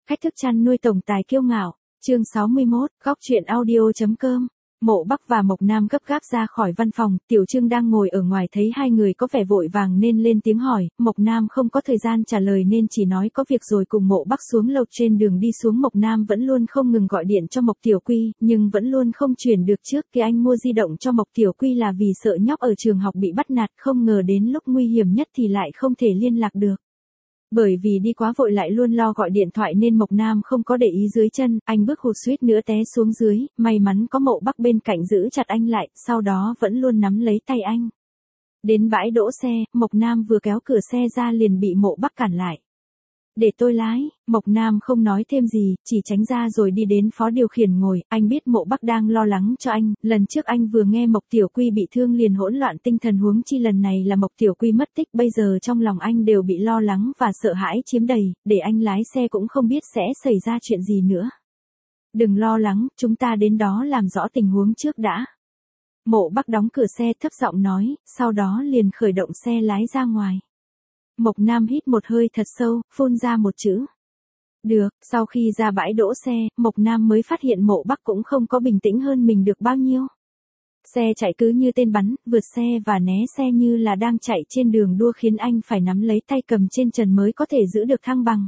Cách thức chăn nuôi tổng tài kiêu ngạo. Chương 61, góc truyện audio.com. Mộ Bắc và Mộc Nam gấp gáp ra khỏi văn phòng, Tiểu Trương đang ngồi ở ngoài thấy hai người có vẻ vội vàng nên lên tiếng hỏi, Mộc Nam không có thời gian trả lời nên chỉ nói có việc rồi cùng Mộ Bắc xuống lầu. Trên đường đi xuống Mộc Nam vẫn luôn không ngừng gọi điện cho Mộc Tiểu Quy, nhưng vẫn luôn không chuyển được. Trước khi anh mua di động cho Mộc Tiểu Quy là vì sợ nhóc ở trường học bị bắt nạt, không ngờ đến lúc nguy hiểm nhất thì lại không thể liên lạc được. Bởi vì đi quá vội lại luôn lo gọi điện thoại nên Mộc Nam không có để ý dưới chân, anh bước hụt suýt nữa té xuống dưới, may mắn có Mộ Bắc bên cạnh giữ chặt anh lại, sau đó vẫn luôn nắm lấy tay anh. Đến bãi đỗ xe, Mộc Nam vừa kéo cửa xe ra liền bị Mộ Bắc cản lại. Để tôi lái, Mộc Nam không nói thêm gì, chỉ tránh ra rồi đi đến phó điều khiển ngồi, anh biết Mộ Bắc đang lo lắng cho anh, lần trước anh vừa nghe Mộc Tiểu Quy bị thương liền hỗn loạn tinh thần, huống chi lần này là Mộc Tiểu Quy mất tích, bây giờ trong lòng anh đều bị lo lắng và sợ hãi chiếm đầy, để anh lái xe cũng không biết sẽ xảy ra chuyện gì nữa. Đừng lo lắng, chúng ta đến đó làm rõ tình huống trước đã. Mộ Bắc đóng cửa xe thấp giọng nói, sau đó liền khởi động xe lái ra ngoài. Mộc Nam hít một hơi thật sâu, phun ra một chữ. Được, sau khi ra bãi đỗ xe, Mộc Nam mới phát hiện Mộ Bắc cũng không có bình tĩnh hơn mình được bao nhiêu. Xe chạy cứ như tên bắn, vượt xe và né xe như là đang chạy trên đường đua khiến anh phải nắm lấy tay cầm trên trần mới có thể giữ được thăng bằng.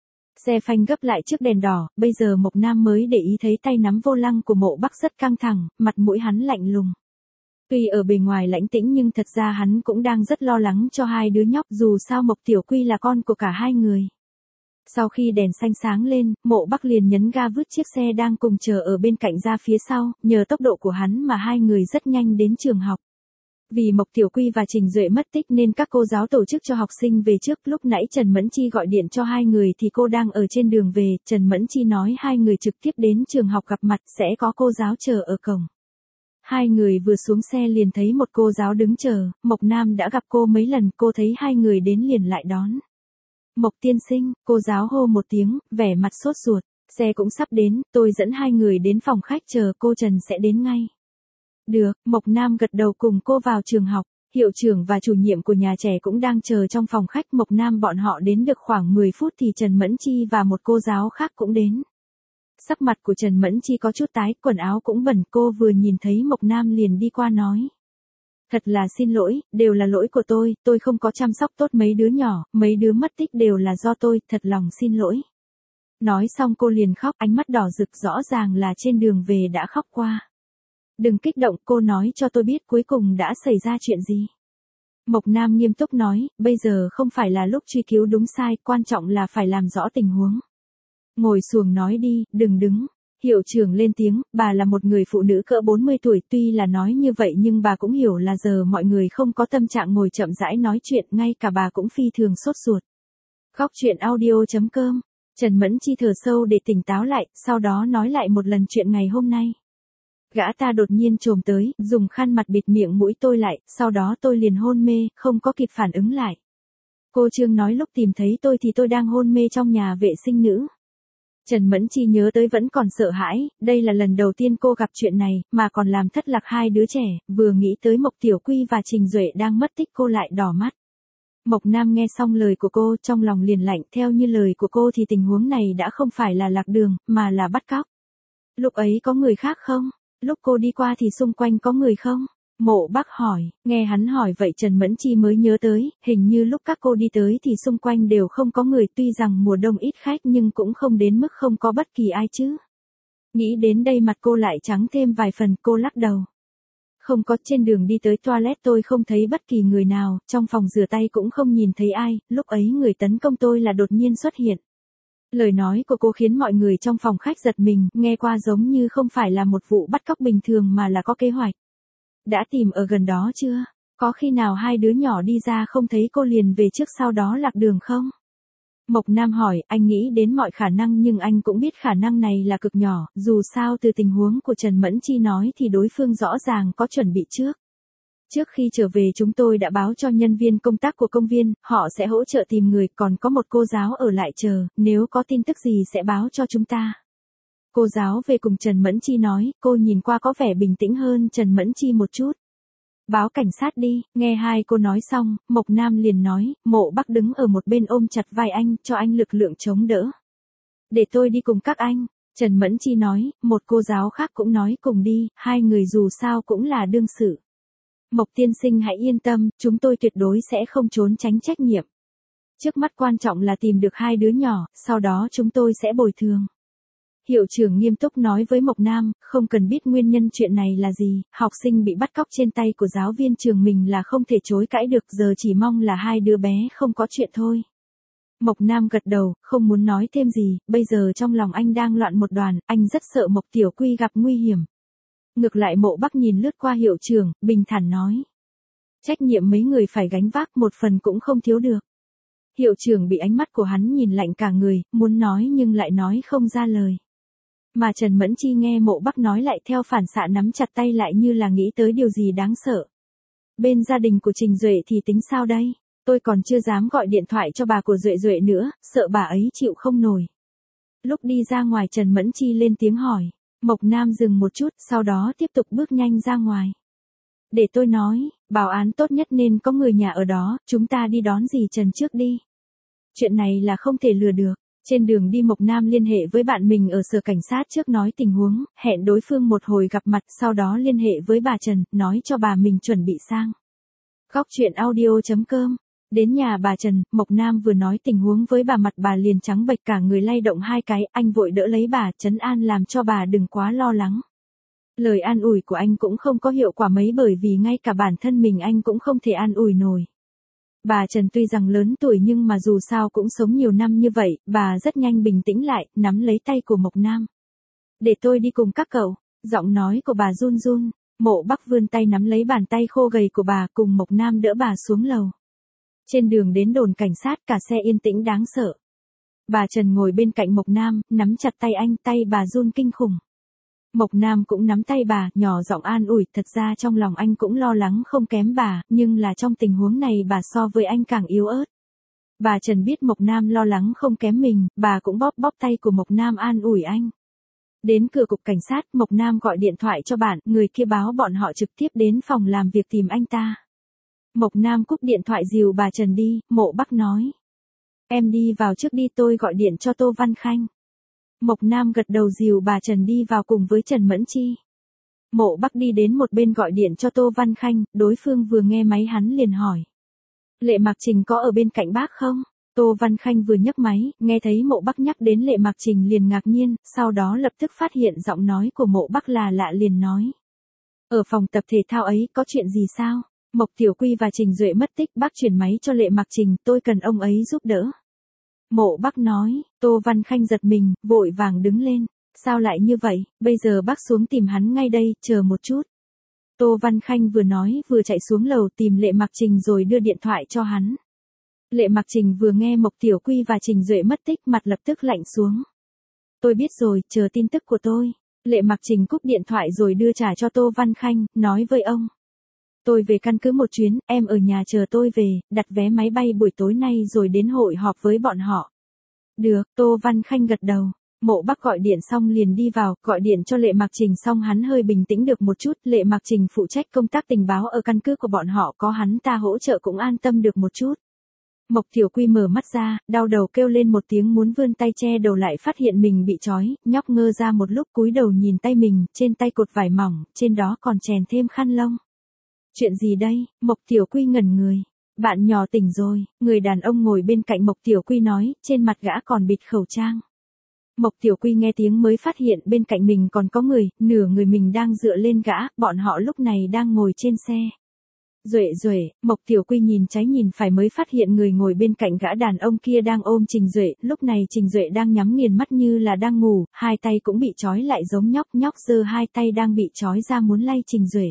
Xe phanh gấp lại trước đèn đỏ, bây giờ Mộc Nam mới để ý thấy tay nắm vô lăng của Mộ Bắc rất căng thẳng, mặt mũi hắn lạnh lùng. Tuy ở bề ngoài lãnh tĩnh nhưng thật ra hắn cũng đang rất lo lắng cho hai đứa nhóc, dù sao Mộc Tiểu Quy là con của cả hai người. Sau khi đèn xanh sáng lên, Mộ Bắc liền nhấn ga vứt chiếc xe đang cùng chờ ở bên cạnh ra phía sau, nhờ tốc độ của hắn mà hai người rất nhanh đến trường học. Vì Mộc Tiểu Quy và Trình Duệ mất tích nên các cô giáo tổ chức cho học sinh về trước, lúc nãy Trần Mẫn Chi gọi điện cho hai người thì cô đang ở trên đường về, Trần Mẫn Chi nói hai người trực tiếp đến trường học gặp mặt, sẽ có cô giáo chờ ở cổng. Hai người vừa xuống xe liền thấy một cô giáo đứng chờ, Mộc Nam đã gặp cô mấy lần, cô thấy hai người đến liền lại đón. Mộc tiên sinh, cô giáo hô một tiếng, vẻ mặt sốt ruột, xe cũng sắp đến, tôi dẫn hai người đến phòng khách chờ, cô Trần sẽ đến ngay. Được, Mộc Nam gật đầu cùng cô vào trường học, hiệu trưởng và chủ nhiệm của nhà trẻ cũng đang chờ trong phòng khách. Mộc Nam bọn họ đến được khoảng 10 phút thì Trần Mẫn Chi và một cô giáo khác cũng đến. Sắc mặt của Trần Mẫn Chi có chút tái, quần áo cũng bẩn, cô vừa nhìn thấy Mộc Nam liền đi qua nói. Thật là xin lỗi, đều là lỗi của tôi không có chăm sóc tốt mấy đứa nhỏ, mấy đứa mất tích đều là do tôi, thật lòng xin lỗi. Nói xong cô liền khóc, ánh mắt đỏ rực, rõ ràng là trên đường về đã khóc qua. Đừng kích động, cô nói cho tôi biết cuối cùng đã xảy ra chuyện gì. Mộc Nam nghiêm túc nói, bây giờ không phải là lúc truy cứu đúng sai, quan trọng là phải làm rõ tình huống. Ngồi xuồng nói đi, đừng đứng. Hiệu trưởng lên tiếng, bà là một người phụ nữ cỡ 40 tuổi, tuy là nói như vậy nhưng bà cũng hiểu là giờ mọi người không có tâm trạng ngồi chậm rãi nói chuyện, ngay cả bà cũng phi thường sốt ruột. Góc truyện audio.com. Trần Mẫn Chi thở sâu để tỉnh táo lại, sau đó nói lại một lần chuyện ngày hôm nay. Gã ta đột nhiên chồm tới, dùng khăn mặt bịt miệng mũi tôi lại, sau đó tôi liền hôn mê, không có kịp phản ứng lại. Cô Trương nói lúc tìm thấy tôi thì tôi đang hôn mê trong nhà vệ sinh nữ. Trần Mẫn Chi nhớ tới vẫn còn sợ hãi, đây là lần đầu tiên cô gặp chuyện này, mà còn làm thất lạc hai đứa trẻ, vừa nghĩ tới Mộc Tiểu Quy và Trình Duệ đang mất tích cô lại đỏ mắt. Mộc Nam nghe xong lời của cô, trong lòng liền lạnh, theo như lời của cô thì tình huống này đã không phải là lạc đường, mà là bắt cóc. Lúc ấy có người khác không? Lúc cô đi qua thì xung quanh có người không? Mộ Bắc hỏi, nghe hắn hỏi vậy Trần Mẫn Chi mới nhớ tới, hình như lúc các cô đi tới thì xung quanh đều không có người, tuy rằng mùa đông ít khách nhưng cũng không đến mức không có bất kỳ ai chứ. Nghĩ đến đây mặt cô lại trắng thêm vài phần, cô lắc đầu. Không có, trên đường đi tới toilet tôi không thấy bất kỳ người nào, trong phòng rửa tay cũng không nhìn thấy ai, lúc ấy người tấn công tôi là đột nhiên xuất hiện. Lời nói của cô khiến mọi người trong phòng khách giật mình, nghe qua giống như không phải là một vụ bắt cóc bình thường mà là có kế hoạch. Đã tìm ở gần đó chưa? Có khi nào hai đứa nhỏ đi ra không thấy cô liền về trước sau đó lạc đường không? Mộc Nam hỏi, anh nghĩ đến mọi khả năng nhưng anh cũng biết khả năng này là cực nhỏ, dù sao từ tình huống của Trần Mẫn Chi nói thì đối phương rõ ràng có chuẩn bị trước. Trước khi trở về chúng tôi đã báo cho nhân viên công tác của công viên, họ sẽ hỗ trợ tìm người, còn có một cô giáo ở lại chờ, nếu có tin tức gì sẽ báo cho chúng ta. Cô giáo về cùng Trần Mẫn Chi nói, cô nhìn qua có vẻ bình tĩnh hơn Trần Mẫn Chi một chút. Báo cảnh sát đi, nghe hai cô nói xong, Mộc Nam liền nói, Mộ Bắc đứng ở một bên ôm chặt vai anh, cho anh lực lượng chống đỡ. Để tôi đi cùng các anh. Trần Mẫn Chi nói, một cô giáo khác cũng nói cùng đi, hai người dù sao cũng là đương sự. Mộc tiên sinh hãy yên tâm, chúng tôi tuyệt đối sẽ không trốn tránh trách nhiệm. Trước mắt quan trọng là tìm được hai đứa nhỏ, sau đó chúng tôi sẽ bồi thường. Hiệu trưởng nghiêm túc nói với Mộc Nam, không cần biết nguyên nhân chuyện này là gì, học sinh bị bắt cóc trên tay của giáo viên trường mình là không thể chối cãi được, giờ chỉ mong là hai đứa bé không có chuyện thôi. Mộc Nam gật đầu, không muốn nói thêm gì, bây giờ trong lòng anh đang loạn một đoàn, anh rất sợ Mộc Tiểu Quy gặp nguy hiểm. Ngược lại Mộ Bắc nhìn lướt qua hiệu trưởng, bình thản nói. Trách nhiệm mấy người phải gánh vác một phần cũng không thiếu được. Hiệu trưởng bị ánh mắt của hắn nhìn lạnh cả người, muốn nói nhưng lại nói không ra lời. Mà Trần Mẫn Chi nghe Mộ Bắc nói lại theo phản xạ nắm chặt tay lại như là nghĩ tới điều gì đáng sợ. Bên gia đình của Trình Duệ thì tính sao đây? Tôi còn chưa dám gọi điện thoại cho bà của Duệ Duệ nữa, sợ bà ấy chịu không nổi. Lúc đi ra ngoài Trần Mẫn Chi lên tiếng hỏi. Mộc Nam dừng một chút, sau đó tiếp tục bước nhanh ra ngoài. Để tôi nói, bảo án tốt nhất nên có người nhà ở đó, chúng ta đi đón dì Trần trước đi. Chuyện này là không thể lừa được. Trên đường đi Mộc Nam liên hệ với bạn mình ở sở cảnh sát trước nói tình huống, hẹn đối phương một hồi gặp mặt, sau đó liên hệ với bà Trần, nói cho bà mình chuẩn bị sang. Góc truyện audio.com. Đến nhà bà Trần, Mộc Nam vừa nói tình huống với bà mặt bà liền trắng bệch cả người lay động hai cái, anh vội đỡ lấy bà, trấn an làm cho bà đừng quá lo lắng. Lời an ủi của anh cũng không có hiệu quả mấy bởi vì ngay cả bản thân mình anh cũng không thể an ủi nổi. Bà Trần tuy rằng lớn tuổi nhưng mà dù sao cũng sống nhiều năm như vậy, bà rất nhanh bình tĩnh lại, nắm lấy tay của Mộc Nam. Để tôi đi cùng các cậu, giọng nói của bà run run, Mộ Bắc vươn tay nắm lấy bàn tay khô gầy của bà cùng Mộc Nam đỡ bà xuống lầu. Trên đường đến đồn cảnh sát cả xe yên tĩnh đáng sợ. Bà Trần ngồi bên cạnh Mộc Nam, nắm chặt tay anh, tay bà run kinh khủng. Mộc Nam cũng nắm tay bà, nhỏ giọng an ủi, thật ra trong lòng anh cũng lo lắng không kém bà, nhưng là trong tình huống này bà so với anh càng yếu ớt. Bà Trần biết Mộc Nam lo lắng không kém mình, bà cũng bóp bóp tay của Mộc Nam an ủi anh. Đến cửa cục cảnh sát, Mộc Nam gọi điện thoại cho bạn, người kia báo bọn họ trực tiếp đến phòng làm việc tìm anh ta. Mộc Nam cúp điện thoại dìu bà Trần đi, Mộ Bắc nói. Em đi vào trước đi, tôi gọi điện cho Tô Văn Khanh. Mộc Nam gật đầu dìu bà Trần đi vào cùng với Trần Mẫn Chi. Mộ Bắc đi đến một bên gọi điện cho Tô Văn Khanh, đối phương vừa nghe máy hắn liền hỏi. Lệ Mạc Trình có ở bên cạnh bác không? Tô Văn Khanh vừa nhấc máy, nghe thấy Mộ Bắc nhắc đến Lệ Mạc Trình liền ngạc nhiên, sau đó lập tức phát hiện giọng nói của Mộ Bắc là lạ liền nói. Ở phòng tập thể thao ấy có chuyện gì sao? Mộc Tiểu Quy và Trình Duệ mất tích, bác chuyển máy cho Lệ Mạc Trình, tôi cần ông ấy giúp đỡ. Mộ Bắc nói, Tô Văn Khanh giật mình, vội vàng đứng lên. Sao lại như vậy, bây giờ bác xuống tìm hắn ngay đây, chờ một chút. Tô Văn Khanh vừa nói vừa chạy xuống lầu tìm Lệ Mạc Trình rồi đưa điện thoại cho hắn. Lệ Mạc Trình vừa nghe Mộc Tiểu Quy và Trình Duệ mất tích mặt lập tức lạnh xuống. Tôi biết rồi, chờ tin tức của tôi. Lệ Mạc Trình cúp điện thoại rồi đưa trả cho Tô Văn Khanh, nói với ông. Tôi về căn cứ một chuyến, em ở nhà chờ tôi về, đặt vé máy bay buổi tối nay rồi đến hội họp với bọn họ. Được, Tô Văn Khanh gật đầu. Mộ Bắc gọi điện xong liền đi vào, gọi điện cho Lệ Mạc Trình xong hắn hơi bình tĩnh được một chút, Lệ Mạc Trình phụ trách công tác tình báo ở căn cứ của bọn họ có hắn ta hỗ trợ cũng an tâm được một chút. Mộc Tiểu Quy mở mắt ra, đau đầu kêu lên một tiếng muốn vươn tay che đầu lại phát hiện mình bị trói, nhóc ngơ ra một lúc cúi đầu nhìn tay mình, trên tay cột vải mỏng, trên đó còn chèn thêm khăn lông. Chuyện gì đây? Mộc Tiểu Quy ngẩn người. Bạn nhỏ tỉnh rồi, người đàn ông ngồi bên cạnh Mộc Tiểu Quy nói, trên mặt gã còn bịt khẩu trang. Mộc Tiểu Quy nghe tiếng mới phát hiện bên cạnh mình còn có người, nửa người mình đang dựa lên gã, bọn họ lúc này đang ngồi trên xe. Duệ, Mộc Tiểu Quy nhìn trái nhìn phải mới phát hiện người ngồi bên cạnh gã đàn ông kia đang ôm Trình Duệ, lúc này Trình Duệ đang nhắm nghiền mắt như là đang ngủ, hai tay cũng bị trói lại giống nhóc giơ hai tay đang bị trói ra muốn lay Trình Duệ.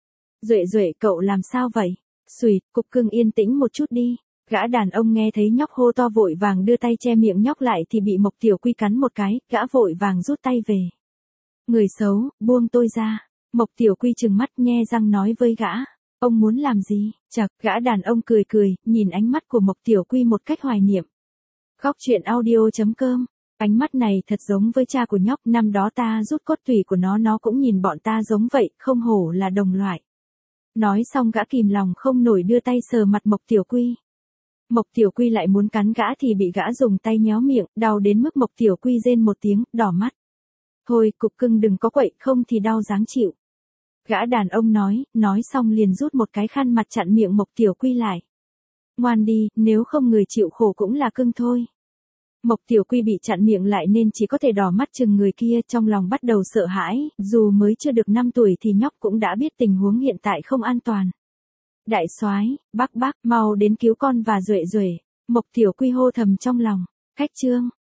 Duệ, cậu làm sao vậy? Xùi, cục cưng yên tĩnh một chút đi. Gã đàn ông nghe thấy nhóc hô to vội vàng đưa tay che miệng nhóc lại thì bị Mộc Tiểu Quy cắn một cái, gã vội vàng rút tay về. Người xấu, buông tôi ra. Mộc Tiểu Quy trừng mắt nhe răng nói với gã. Ông muốn làm gì? Chậc, gã đàn ông cười, nhìn ánh mắt của Mộc Tiểu Quy một cách hoài niệm. Góc truyện audio.com. Ánh mắt này thật giống với cha của nhóc, năm đó ta rút cốt tủy của nó cũng nhìn bọn ta giống vậy, không hổ là đồng loại. Nói xong gã kìm lòng không nổi đưa tay sờ mặt Mộc Tiểu Quy. Mộc Tiểu Quy lại muốn cắn gã thì bị gã dùng tay nhéo miệng, đau đến mức Mộc Tiểu Quy rên một tiếng, đỏ mắt. Thôi, cục cưng đừng có quậy, không thì đau dáng chịu. Gã đàn ông nói xong liền rút một cái khăn mặt chặn miệng Mộc Tiểu Quy lại. Ngoan đi, nếu không người chịu khổ cũng là cưng thôi. Mộc Tiểu Quy bị chặn miệng lại nên chỉ có thể đỏ mắt chừng người kia, trong lòng bắt đầu sợ hãi, dù mới chưa được 5 tuổi thì nhóc cũng đã biết tình huống hiện tại không an toàn. Đại soái, bác, mau đến cứu con và Duệ Duệ. Mộc Tiểu Quy hô thầm trong lòng. Khách Trương,